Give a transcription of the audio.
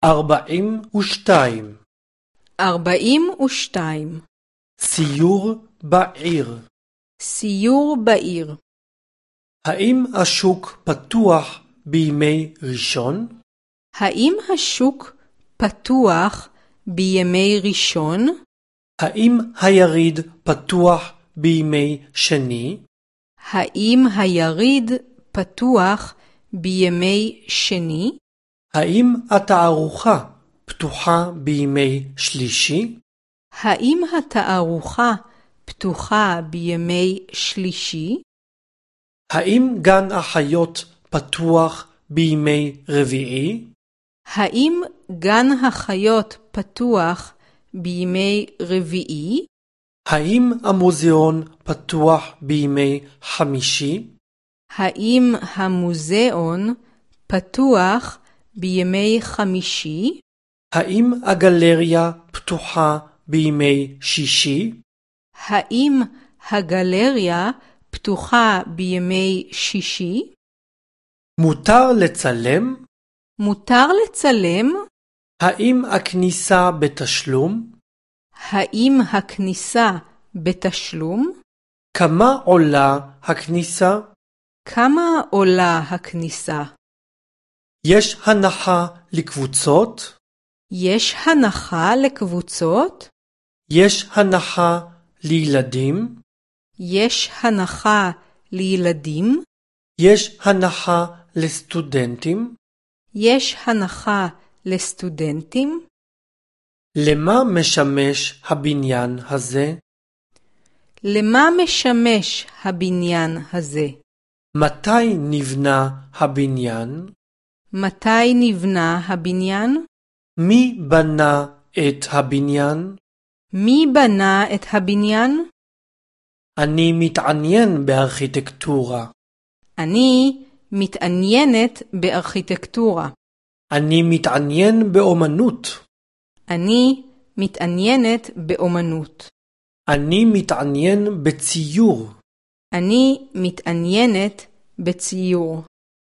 42 42 סיור בעיר. סיור בעיר. האם השוק פתוח בימי ראשון? האם השוק פתוח בימי ראשון? האם היריד פתוח בימי שני? האם היריד פתוח בימי שני? האם התערוכה פתוחה בימי שלישי? האם התערוכה פתוחה בימי שלישי? האם גן החיות פתוח בימי רביעי? האם גן החיות פתוח בימי רביעי? האם המוזיאון פתוח בימי חמישי? האם המוזיאון פתוח בימי חמישי? האם הגלריה פתוחה בימי שישי? האם הגלריה פתוחה בימי שישי? מותר לצלם? מותר לצלם? האם הכניסה בתשלום? האם הכניסה בתשלום? כמה עולה הכניסה? כמה עולה הכניסה? יש הנחה לקבוצות? יש הנחה לקבוצות? יש הנחה לילדים? יש הנחה לילדים? יש הנחה לסטודנטים? יש הנחה לסטודנטים? למה משמש הבניין הזה? למה משמש הבניין הזה? מתי נבנה הבניין? מתי נבנה הבניין? מי בנה את הבניין? מי בנה את הבניין? אני מתעניין בארכיטקטורה. אני מתעניינת בארכיטקטורה. אני מתעניין באומנות. אני מתעניינת באומנות. אני מתעניין בציור. אני מתעניינת בציור.